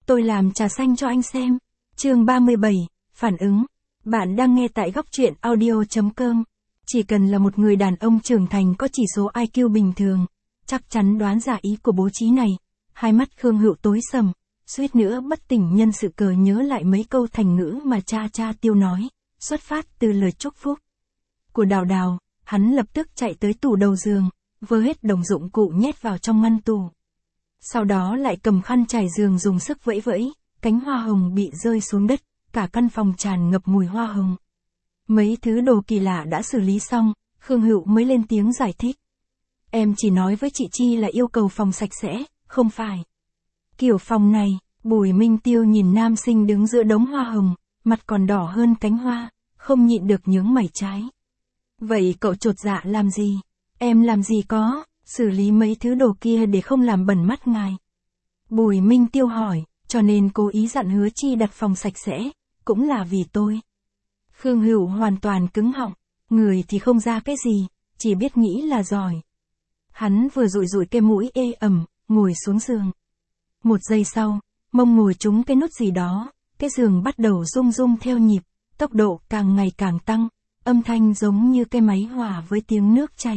Tôi làm trà xanh cho anh xem. Chương 37, phản ứng. Bạn đang nghe tại góc truyện audio.com. Chỉ cần là một người đàn ông trưởng thành có chỉ số IQ bình thường, chắc chắn đoán ra ý của bố trí này. Hai mắt Khương Hữu tối sầm, suýt nữa bất tỉnh nhân sự cờ nhớ lại mấy câu thành ngữ mà cha Tiêu nói, xuất phát từ lời chúc phúc của Đào Đào. Hắn lập tức chạy tới tủ đầu giường, vơ hết đống dụng cụ nhét vào trong ngăn tủ. Sau đó lại cầm khăn trải giường dùng sức vẫy vẫy, cánh hoa hồng bị rơi xuống đất, cả căn phòng tràn ngập mùi hoa hồng. Mấy thứ đồ kỳ lạ đã xử lý xong, Khương Hữu mới lên tiếng giải thích. Em chỉ nói với chị Chi là yêu cầu phòng sạch sẽ, không phải kiểu phòng này. Bùi Minh Tiêu nhìn nam sinh đứng giữa đống hoa hồng, mặt còn đỏ hơn cánh hoa, không nhịn được nhướng mày trái. Vậy cậu chột dạ làm gì? Em làm gì có, xử lý mấy thứ đồ kia để không làm bẩn mắt ngài. Bùi Minh Tiêu hỏi, cho nên cố ý dặn Hứa Chi đặt phòng sạch sẽ, cũng là vì tôi. Khương Hữu hoàn toàn cứng họng, người thì không ra cái gì, chỉ biết nghĩ là giỏi. Hắn vừa dụi cái mũi ê ẩm, ngồi xuống giường. Một giây sau, mông ngồi trúng cái nút gì đó, cái giường bắt đầu rung rung theo nhịp, tốc độ càng ngày càng tăng, âm thanh giống như cái máy hòa với tiếng nước chảy.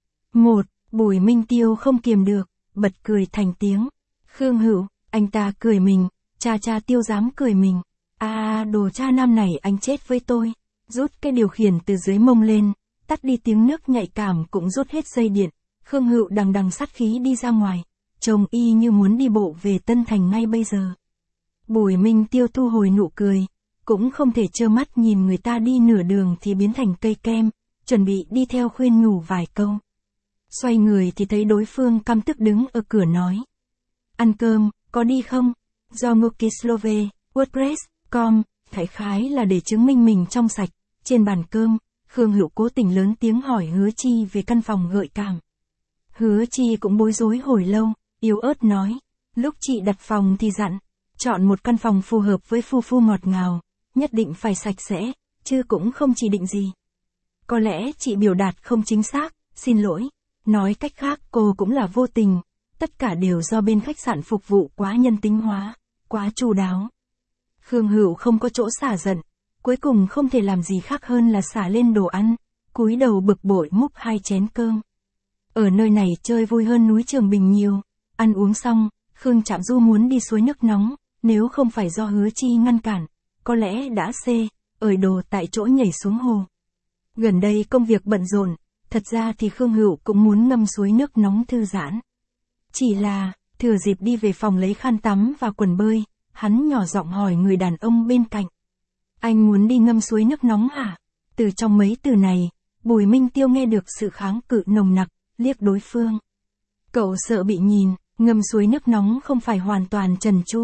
Bùi Minh Tiêu không kiềm được, bật cười thành tiếng. Khương Hữu, anh ta cười mình, cha Tiêu dám cười mình. Đồ cha nam này anh chết với tôi. Rút cái điều khiển từ dưới mông lên, tắt đi tiếng nước nhạy cảm cũng rút hết dây điện. Khương Hữu đằng sát khí đi ra ngoài, trông y như muốn đi bộ về Tân Thành ngay bây giờ. Bùi Minh Tiêu thu hồi nụ cười, cũng không thể trơ mắt nhìn người ta đi nửa đường thì biến thành cây kem, chuẩn bị đi theo khuyên nhủ vài câu. Xoay người thì thấy đối phương căm tức đứng ở cửa nói. Ăn cơm, có đi không? Do Mukislove, WordPress.com, đại khái là để chứng minh mình trong sạch. Trên bàn cơm, Khương Hữu cố tình lớn tiếng hỏi Hứa Chi về căn phòng gợi cảm. Hứa Chi cũng bối rối hồi lâu, yếu ớt nói. Lúc chị đặt phòng thì dặn, chọn một căn phòng phù hợp với phu ngọt ngào, nhất định phải sạch sẽ, chứ cũng không chỉ định gì. Có lẽ chị biểu đạt không chính xác, xin lỗi. Nói cách khác cô cũng là vô tình, tất cả đều do bên khách sạn phục vụ quá nhân tính hóa, quá chu đáo. Khương Hữu không có chỗ xả giận, cuối cùng không thể làm gì khác hơn là xả lên đồ ăn, cúi đầu bực bội múc 2 chén cơm. Ở nơi này chơi vui hơn núi Trường Bình nhiều, ăn uống xong, Khương Trạm Du muốn đi suối nước nóng, nếu không phải do Hứa Chi ngăn cản, có lẽ đã ởi đồ tại chỗ nhảy xuống hồ. Gần đây công việc bận rộn. Thật ra thì Khương Hữu cũng muốn ngâm suối nước nóng thư giãn. Chỉ là, thừa dịp đi về phòng lấy khăn tắm và quần bơi, hắn nhỏ giọng hỏi người đàn ông bên cạnh. Anh muốn đi ngâm suối nước nóng hả? Từ trong mấy từ này, Bùi Minh Tiêu nghe được sự kháng cự nồng nặc, liếc đối phương. Cậu sợ bị nhìn, ngâm suối nước nóng không phải hoàn toàn trần tru.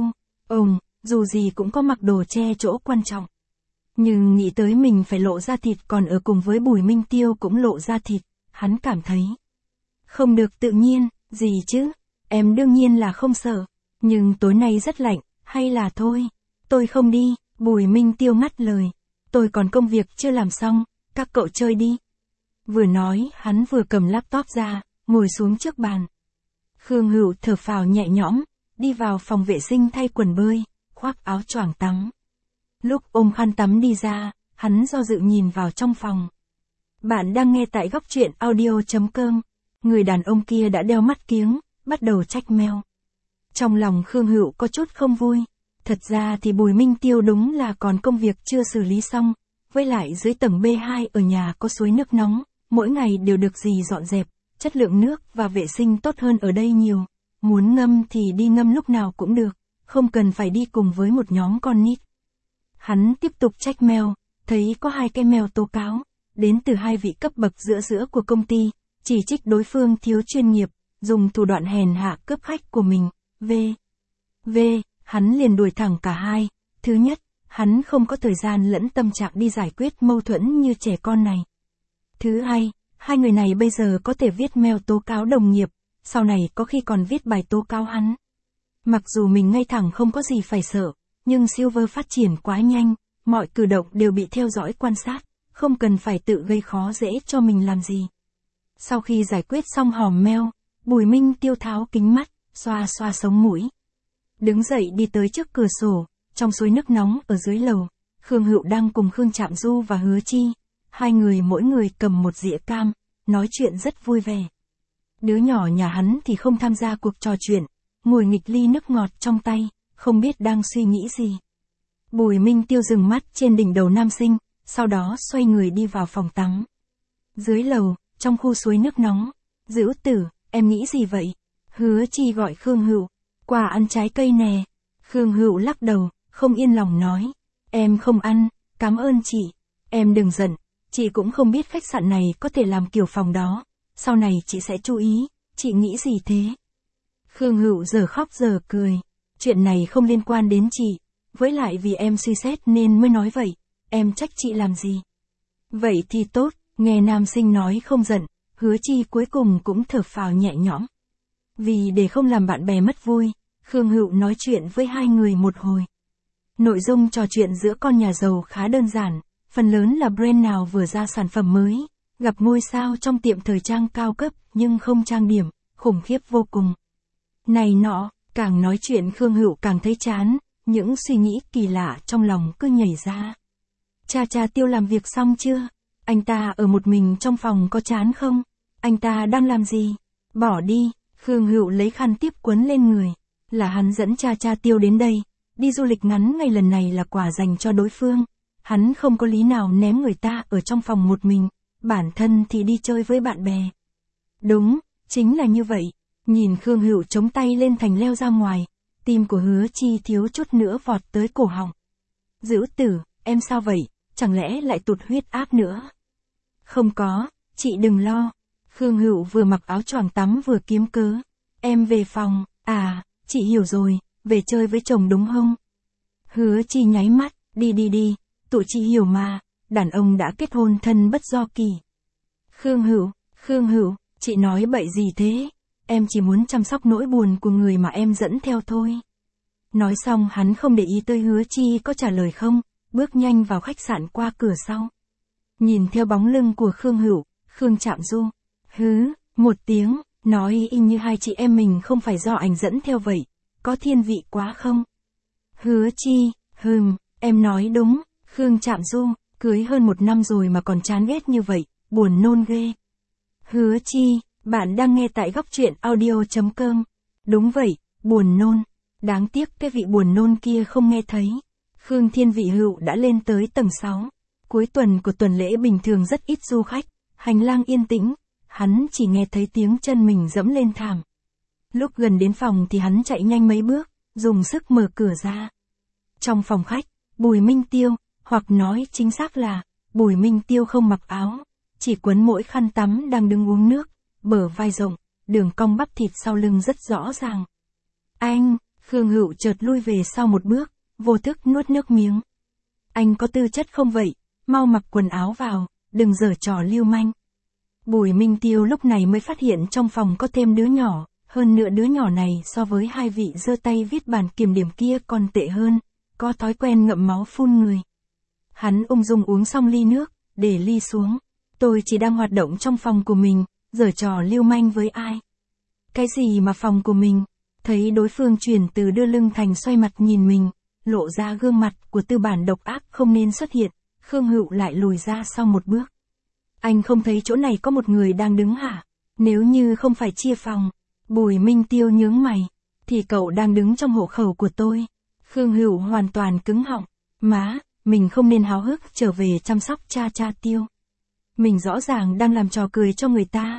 Dù gì cũng có mặc đồ che chỗ quan trọng. Nhưng nghĩ tới mình phải lộ ra thịt còn ở cùng với Bùi Minh Tiêu cũng lộ ra thịt, hắn cảm thấy không được tự nhiên, gì chứ, em đương nhiên là không sợ, nhưng tối nay rất lạnh, hay là thôi, tôi không đi, Bùi Minh Tiêu ngắt lời, tôi còn công việc chưa làm xong, các cậu chơi đi. Vừa nói hắn vừa cầm laptop ra, ngồi xuống trước bàn. Khương Hữu thở phào nhẹ nhõm, đi vào phòng vệ sinh thay quần bơi, khoác áo choàng tắm. Lúc ôm khăn tắm đi ra, hắn do dự nhìn vào trong phòng. Bạn đang nghe tại góc truyện audio.com. Người đàn ông kia đã đeo mắt kiếng, bắt đầu trách meo. Trong lòng Khương Hữu có chút không vui. Thật ra thì Bùi Minh Tiêu đúng là còn công việc chưa xử lý xong. Với lại dưới tầng B2 ở nhà có suối nước nóng, mỗi ngày đều được dì dọn dẹp, chất lượng nước và vệ sinh tốt hơn ở đây nhiều. Muốn ngâm thì đi ngâm lúc nào cũng được, không cần phải đi cùng với một nhóm con nít. Hắn tiếp tục trách mail, thấy có 2 cái mail tố cáo, đến từ 2 vị cấp bậc giữa của công ty, chỉ trích đối phương thiếu chuyên nghiệp, dùng thủ đoạn hèn hạ cướp khách của mình, hắn liền đuổi thẳng cả hai. Thứ nhất, hắn không có thời gian lẫn tâm trạng đi giải quyết mâu thuẫn như trẻ con này. Thứ hai, 2 người này bây giờ có thể viết mail tố cáo đồng nghiệp, sau này có khi còn viết bài tố cáo hắn. Mặc dù mình ngay thẳng không có gì phải sợ, nhưng Silver phát triển quá nhanh, mọi cử động đều bị theo dõi quan sát, không cần phải tự gây khó dễ cho mình làm gì. Sau khi giải quyết xong hòm mail, Bùi Minh Tiêu tháo kính mắt, xoa sống mũi. Đứng dậy đi tới trước cửa sổ, trong suối nước nóng ở dưới lầu, Khương Hữu đang cùng Khương Trạm Du và Hứa Chi. Hai người mỗi người cầm một dĩa cam, nói chuyện rất vui vẻ. Đứa nhỏ nhà hắn thì không tham gia cuộc trò chuyện, ngồi nghịch ly nước ngọt trong tay, không biết đang suy nghĩ gì. Bùi Minh Tiêu dừng mắt trên đỉnh đầu nam sinh, sau đó xoay người đi vào phòng tắm. Dưới lầu, trong khu suối nước nóng, Dữu Tử, em nghĩ gì vậy? Hứa Chi gọi Khương Hữu, qua ăn trái cây nè. Khương Hữu lắc đầu, không yên lòng nói, em không ăn, cảm ơn chị, em đừng giận, chị cũng không biết khách sạn này có thể làm kiểu phòng đó, sau này chị sẽ chú ý, chị nghĩ gì thế? Khương Hữu giờ khóc giờ cười, chuyện này không liên quan đến chị, với lại vì em suy xét nên mới nói vậy, em trách chị làm gì? Vậy thì tốt, nghe nam sinh nói không giận, Hứa Chi cuối cùng cũng thở phào nhẹ nhõm. Vì để không làm bạn bè mất vui, Khương Hữu nói chuyện với hai người một hồi. Nội dung trò chuyện giữa con nhà giàu khá đơn giản, phần lớn là brand nào vừa ra sản phẩm mới, gặp ngôi sao trong tiệm thời trang cao cấp nhưng không trang điểm, khủng khiếp vô cùng. Này nọ, càng nói chuyện Khương Hữu càng thấy chán, những suy nghĩ kỳ lạ trong lòng cứ nhảy ra. Cha Tiêu làm việc xong chưa? Anh ta ở một mình trong phòng có chán không? Anh ta đang làm gì? Bỏ đi, Khương Hữu lấy khăn tiếp quấn lên người. Là hắn dẫn cha Tiêu đến đây, đi du lịch ngắn ngày lần này là quà dành cho đối phương. Hắn không có lý nào ném người ta ở trong phòng một mình, bản thân thì đi chơi với bạn bè. Đúng, chính là như vậy. Nhìn Khương Hữu chống tay lên thành leo ra ngoài, tim của Hứa Chi thiếu chút nữa vọt tới cổ họng. Dữu Tử, em sao vậy, chẳng lẽ lại tụt huyết áp nữa? Không có, chị đừng lo. Khương Hữu vừa mặc áo choàng tắm vừa kiếm cớ. Em về phòng, à, chị hiểu rồi, về chơi với chồng đúng không? Hứa Chi nháy mắt, đi, tụi chị hiểu mà, đàn ông đã kết hôn thân bất do kỳ. Khương Hữu, chị nói bậy gì thế? Em chỉ muốn chăm sóc nỗi buồn của người mà em dẫn theo thôi. Nói xong hắn không để ý tới Hứa Chi có trả lời không, bước nhanh vào khách sạn qua cửa sau. Nhìn theo bóng lưng của Khương Hữu, Khương Trạm Du, một tiếng, nói y như hai chị em mình không phải do anh dẫn theo vậy, có thiên vị quá không? Hứa Chi, em nói đúng, Khương Trạm Du, cưới hơn 1 năm rồi mà còn chán ghét như vậy, buồn nôn ghê. Hứa Chi, bạn đang nghe tại góc truyện audio.com. Đúng vậy, buồn nôn. Đáng tiếc cái vị buồn nôn kia không nghe thấy. Khương Thiên Vị Hữu đã lên tới tầng 6. Cuối tuần của tuần lễ bình thường rất ít du khách, hành lang yên tĩnh, hắn chỉ nghe thấy tiếng chân mình dẫm lên thảm. Lúc gần đến phòng thì hắn chạy nhanh mấy bước, dùng sức mở cửa ra. Trong phòng khách, Bùi Minh Tiêu, hoặc nói chính xác là, Bùi Minh Tiêu không mặc áo, chỉ quấn mỗi khăn tắm đang đứng uống nước, bờ vai rộng, đường cong bắp thịt sau lưng rất rõ ràng. Anh, Khương Hữu chợt lui về sau một bước, vô thức nuốt nước miếng. Anh có tư chất không vậy, mau mặc quần áo vào, đừng giở trò lưu manh. Bùi Minh Tiêu lúc này mới phát hiện trong phòng có thêm đứa nhỏ, hơn nữa đứa nhỏ này so với hai vị giơ tay viết bàn kiểm điểm kia còn tệ hơn, có thói quen ngậm máu phun người. Hắn ung dung uống xong ly nước, để ly xuống. Tôi chỉ đang hoạt động trong phòng của mình, giở trò lưu manh với ai? Cái gì mà phòng của mình? Thấy đối phương chuyển từ đưa lưng thành xoay mặt nhìn mình, lộ ra gương mặt của tư bản độc ác không nên xuất hiện, Khương Hữu lại lùi ra sau một bước. Anh không thấy chỗ này có một người đang đứng hả? Nếu như không phải chia phòng, Bùi Minh Tiêu nhướng mày, thì cậu đang đứng trong hộ khẩu của tôi. Khương Hữu hoàn toàn cứng họng, má, mình không nên háo hức trở về chăm sóc cha Tiêu. Mình rõ ràng đang làm trò cười cho người ta.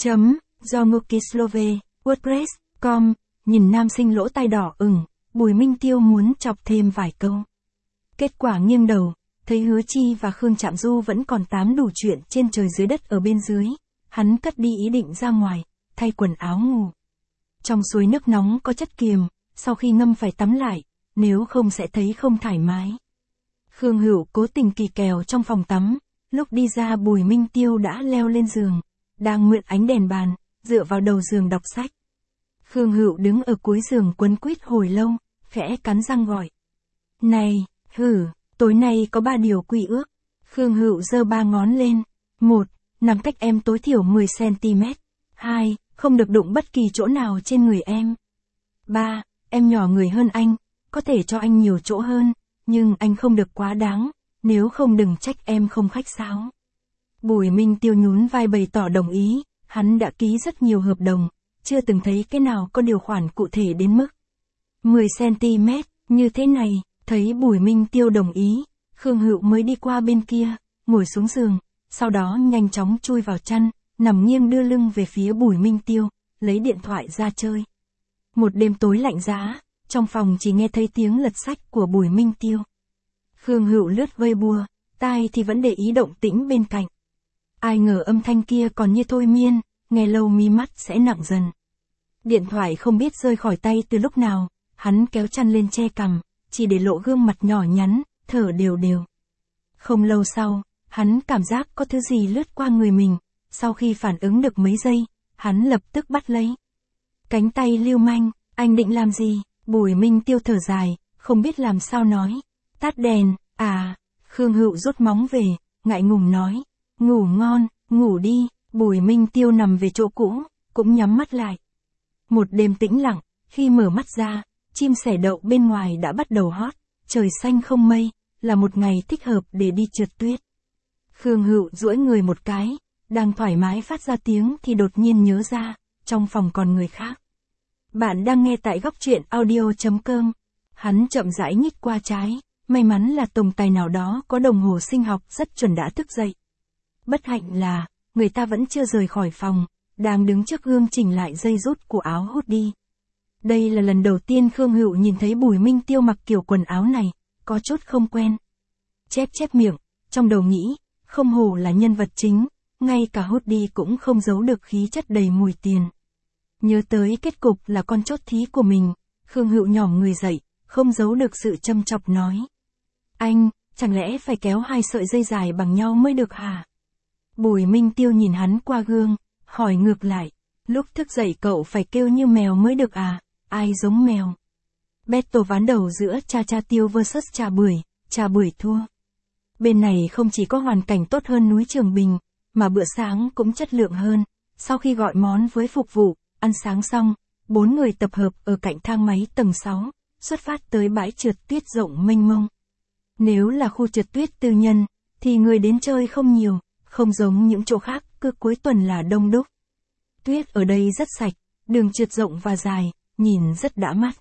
Do Mukislove, WordPress.com, nhìn nam sinh lỗ tai đỏ ửng, Bùi Minh Tiêu muốn chọc thêm vài câu. Kết quả nghiêng đầu, thấy Hứa Chi và Khương Trạm Du vẫn còn tám đủ chuyện trên trời dưới đất ở bên dưới, hắn cất đi ý định ra ngoài, thay quần áo ngủ. Trong suối nước nóng có chất kiềm, sau khi ngâm phải tắm lại, nếu không sẽ thấy không thoải mái. Khương Hữu cố tình kỳ kèo trong phòng tắm, lúc đi ra Bùi Minh Tiêu đã leo lên giường, đang mượn ánh đèn bàn, dựa vào đầu giường đọc sách. Khương Hữu đứng ở cuối giường quấn quýt hồi lâu, khẽ cắn răng gọi. Này, tối nay có 3 điều quy ước. Khương Hữu giơ 3 ngón lên. 1. Nằm cách em tối thiểu 10cm. 2. Không được đụng bất kỳ chỗ nào trên người em. 3. em nhỏ người hơn anh, có thể cho anh nhiều chỗ hơn, nhưng anh không được quá đáng, nếu không đừng trách em không khách sáo. Bùi Minh Tiêu nhún vai bày tỏ đồng ý, hắn đã ký rất nhiều hợp đồng, chưa từng thấy cái nào có điều khoản cụ thể đến mức 10cm, như thế này, thấy Bùi Minh Tiêu đồng ý, Khương Hữu mới đi qua bên kia, ngồi xuống giường, sau đó nhanh chóng chui vào chăn, nằm nghiêng đưa lưng về phía Bùi Minh Tiêu, lấy điện thoại ra chơi. Một đêm tối lạnh giá, trong phòng chỉ nghe thấy tiếng lật sách của Bùi Minh Tiêu. Khương Hữu lướt Weibo, tai thì vẫn để ý động tĩnh bên cạnh. Ai ngờ âm thanh kia còn như thôi miên, nghe lâu mi mắt sẽ nặng dần. Điện thoại không biết rơi khỏi tay từ lúc nào, hắn kéo chăn lên che cằm, chỉ để lộ gương mặt nhỏ nhắn, thở đều đều. Không lâu sau, hắn cảm giác có thứ gì lướt qua người mình, sau khi phản ứng được mấy giây, hắn lập tức bắt lấy. Cánh tay lưu manh, anh định làm gì? Bùi Minh Tiêu thở dài, không biết làm sao nói. Tắt đèn, à, Khương Hữu rút móng về, ngại ngùng nói. Ngủ ngon, ngủ đi, Bùi Minh Tiêu nằm về chỗ cũ, cũng nhắm mắt lại. Một đêm tĩnh lặng, khi mở mắt ra, chim sẻ đậu bên ngoài đã bắt đầu hót, trời xanh không mây, là một ngày thích hợp để đi trượt tuyết. Khương Hữu duỗi người một cái, đang thoải mái phát ra tiếng thì đột nhiên nhớ ra, trong phòng còn người khác. Bạn đang nghe tại góc truyện audio.com. Hắn chậm rãi nhích qua trái, may mắn là tổng tài nào đó có đồng hồ sinh học rất chuẩn đã thức dậy. Bất hạnh là, người ta vẫn chưa rời khỏi phòng, đang đứng trước gương chỉnh lại dây rút của áo hoodie. Đây là lần đầu tiên Khương Hữu nhìn thấy Bùi Minh Tiêu mặc kiểu quần áo này, có chút không quen. Chép miệng, trong đầu nghĩ, không hổ là nhân vật chính, ngay cả hoodie cũng không giấu được khí chất đầy mùi tiền. Nhớ tới kết cục là con chốt thí của mình, Khương Hữu nhỏm người dậy, không giấu được sự châm chọc nói. Anh, chẳng lẽ phải kéo hai sợi dây dài bằng nhau mới được hả? Bùi Minh Tiêu nhìn hắn qua gương, hỏi ngược lại, lúc thức dậy cậu phải kêu như mèo mới được à, ai giống mèo? Battle ván đầu giữa Cha Tiêu vs Trà Bưởi thua. Bên này không chỉ có hoàn cảnh tốt hơn núi Trường Bình, mà bữa sáng cũng chất lượng hơn, sau khi gọi món với phục vụ, ăn sáng xong, 4 người tập hợp ở cạnh thang máy tầng 6, xuất phát tới bãi trượt tuyết rộng mênh mông. Nếu là khu trượt tuyết tư nhân, thì người đến chơi không nhiều, không giống những chỗ khác, cứ cuối tuần là đông đúc. Tuyết ở đây rất sạch, đường trượt rộng và dài, nhìn rất đã mắt.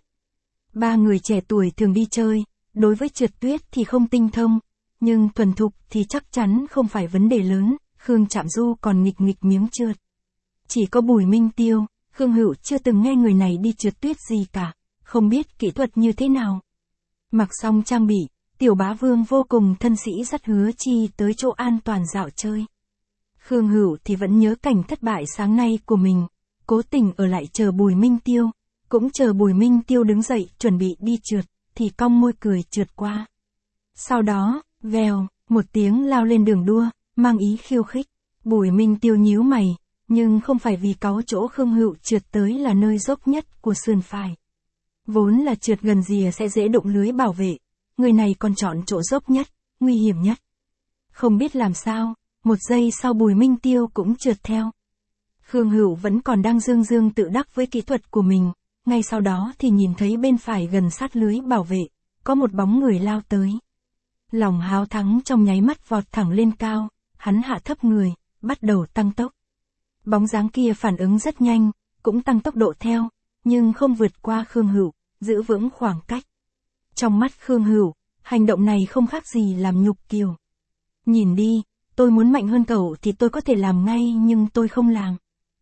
3 người trẻ tuổi thường đi chơi, đối với trượt tuyết thì không tinh thông, nhưng thuần thục thì chắc chắn không phải vấn đề lớn, Khương Trạm Du còn nghịch miếng trượt. Chỉ có Bùi Minh Tiêu, Khương Hữu chưa từng nghe người này đi trượt tuyết gì cả, không biết kỹ thuật như thế nào. Mặc xong trang bị, Tiểu Bá Vương vô cùng thân sĩ dắt Hứa Chi tới chỗ an toàn dạo chơi. Khương Hữu thì vẫn nhớ cảnh thất bại sáng nay của mình, cố tình ở lại chờ Bùi Minh Tiêu, cũng chờ Bùi Minh Tiêu đứng dậy chuẩn bị đi trượt, thì cong môi cười trượt qua. Sau đó, vèo, một tiếng lao lên đường đua, mang ý khiêu khích. Bùi Minh Tiêu nhíu mày, nhưng không phải vì cáu chỗ Khương Hữu trượt tới là nơi dốc nhất của sườn phải. Vốn là trượt gần rìa sẽ dễ đụng lưới bảo vệ, người này còn chọn chỗ dốc nhất, nguy hiểm nhất. Không biết làm sao, một giây sau Bùi Minh Tiêu cũng trượt theo. Khương Hữu vẫn còn đang dương tự đắc với kỹ thuật của mình, ngay sau đó thì nhìn thấy bên phải gần sát lưới bảo vệ, có một bóng người lao tới. Lòng háo thắng trong nháy mắt vọt thẳng lên cao, hắn hạ thấp người, bắt đầu tăng tốc. Bóng dáng kia phản ứng rất nhanh, cũng tăng tốc độ theo, nhưng không vượt qua Khương Hữu, giữ vững khoảng cách. Trong mắt Khương Hữu, hành động này không khác gì làm nhục kiều. Nhìn đi, tôi muốn mạnh hơn cậu thì tôi có thể làm ngay nhưng tôi không làm.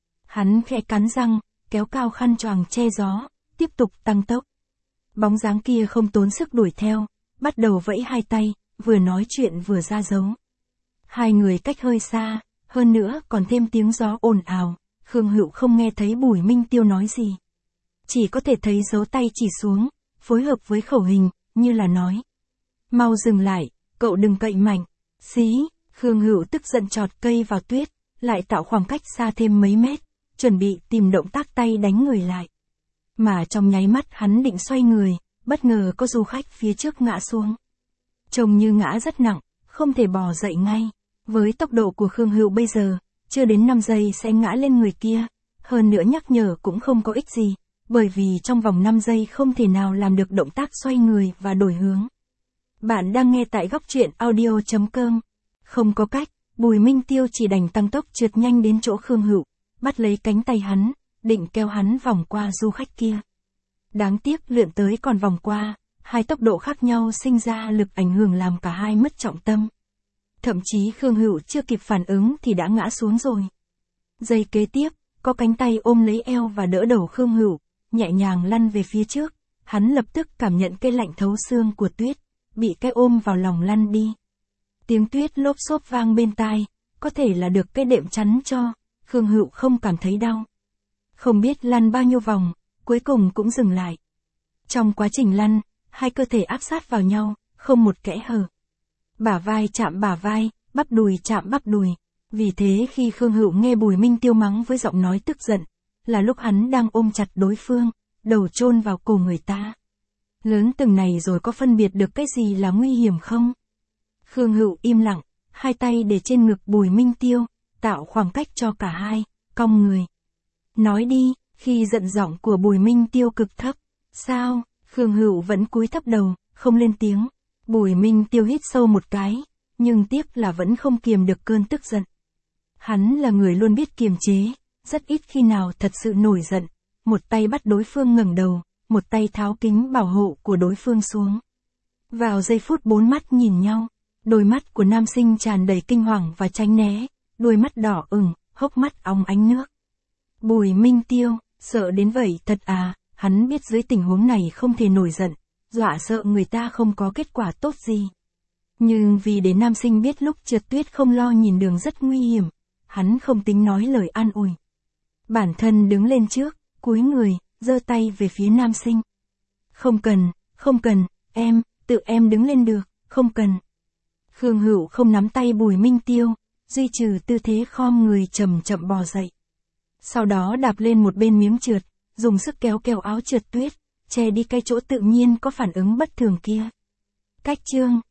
Hắn khẽ cắn răng, kéo cao khăn choàng che gió, tiếp tục tăng tốc. Bóng dáng kia không tốn sức đuổi theo, bắt đầu vẫy hai tay, vừa nói chuyện vừa ra dấu. Hai người cách hơi xa, hơn nữa còn thêm tiếng gió ồn ào, Khương Hữu không nghe thấy Bùi Minh Tiêu nói gì. Chỉ có thể thấy dấu tay chỉ xuống, phối hợp với khẩu hình, như là nói. Mau dừng lại, cậu đừng cậy mạnh. Xí, Khương Hữu tức giận chọt cây vào tuyết, lại tạo khoảng cách xa thêm mấy mét, chuẩn bị tìm động tác tay đánh người lại. Mà trong nháy mắt hắn định xoay người, bất ngờ có du khách phía trước ngã xuống. Trông như ngã rất nặng, không thể bò dậy ngay. Với tốc độ của Khương Hữu bây giờ, chưa đến 5 giây sẽ ngã lên người kia, hơn nữa nhắc nhở cũng không có ích gì, bởi vì trong vòng 5 giây không thể nào làm được động tác xoay người và đổi hướng. Bạn đang nghe tại góc truyện audio.com. Không có cách, Bùi Minh Tiêu chỉ đành tăng tốc trượt nhanh đến chỗ Khương Hữu, bắt lấy cánh tay hắn, định kéo hắn vòng qua du khách kia. Đáng tiếc lượn tới còn vòng qua, hai tốc độ khác nhau sinh ra lực ảnh hưởng làm cả hai mất trọng tâm. Thậm chí Khương Hữu chưa kịp phản ứng thì đã ngã xuống rồi. Giây kế tiếp, có cánh tay ôm lấy eo và đỡ đầu Khương Hữu, nhẹ nhàng lăn về phía trước, hắn lập tức cảm nhận cái lạnh thấu xương của tuyết, bị cái ôm vào lòng lăn đi. Tiếng tuyết lốp xốp vang bên tai, có thể là được cái đệm chắn cho, Khương Hữu không cảm thấy đau. Không biết lăn bao nhiêu vòng, cuối cùng cũng dừng lại. Trong quá trình lăn, hai cơ thể áp sát vào nhau, không một kẽ hở. Bả vai chạm bả vai, bắp đùi chạm bắp đùi. Vì thế khi Khương Hữu nghe Bùi Minh Tiêu mắng với giọng nói tức giận, là lúc hắn đang ôm chặt đối phương, đầu chôn vào cổ người ta. Lớn từng này rồi có phân biệt được cái gì là nguy hiểm không? Khương Hữu im lặng, hai tay để trên ngực Bùi Minh Tiêu, tạo khoảng cách cho cả hai, cong người. Nói đi, khi giận giọng của Bùi Minh Tiêu cực thấp. Sao? Khương Hữu vẫn cúi thấp đầu, không lên tiếng. Bùi Minh Tiêu hít sâu một cái, nhưng tiếc là vẫn không kiềm được cơn tức giận. Hắn là người luôn biết kiềm chế, rất ít khi nào thật sự nổi giận. Một tay bắt đối phương ngẩng đầu, một tay tháo kính bảo hộ của đối phương xuống. Vào giây phút bốn mắt nhìn nhau, đôi mắt của nam sinh tràn đầy kinh hoàng và tránh né, đôi mắt đỏ ửng, hốc mắt óng ánh nước. Bùi Minh Tiêu, sợ đến vậy thật à, hắn biết dưới tình huống này không thể nổi giận, dọa sợ người ta không có kết quả tốt gì. Nhưng vì để nam sinh biết lúc trượt tuyết không lo nhìn đường rất nguy hiểm, hắn không tính nói lời an ủi. Bản thân đứng lên trước, cúi người, giơ tay về phía nam sinh. Không cần, tự em đứng lên được, không cần. Khương Hữu không nắm tay Bùi Minh Tiêu, duy trì tư thế khom người chậm chậm bò dậy. Sau đó đạp lên một bên miếng trượt, dùng sức kéo áo trượt tuyết, che đi cái chỗ tự nhiên có phản ứng bất thường kia. Cách chương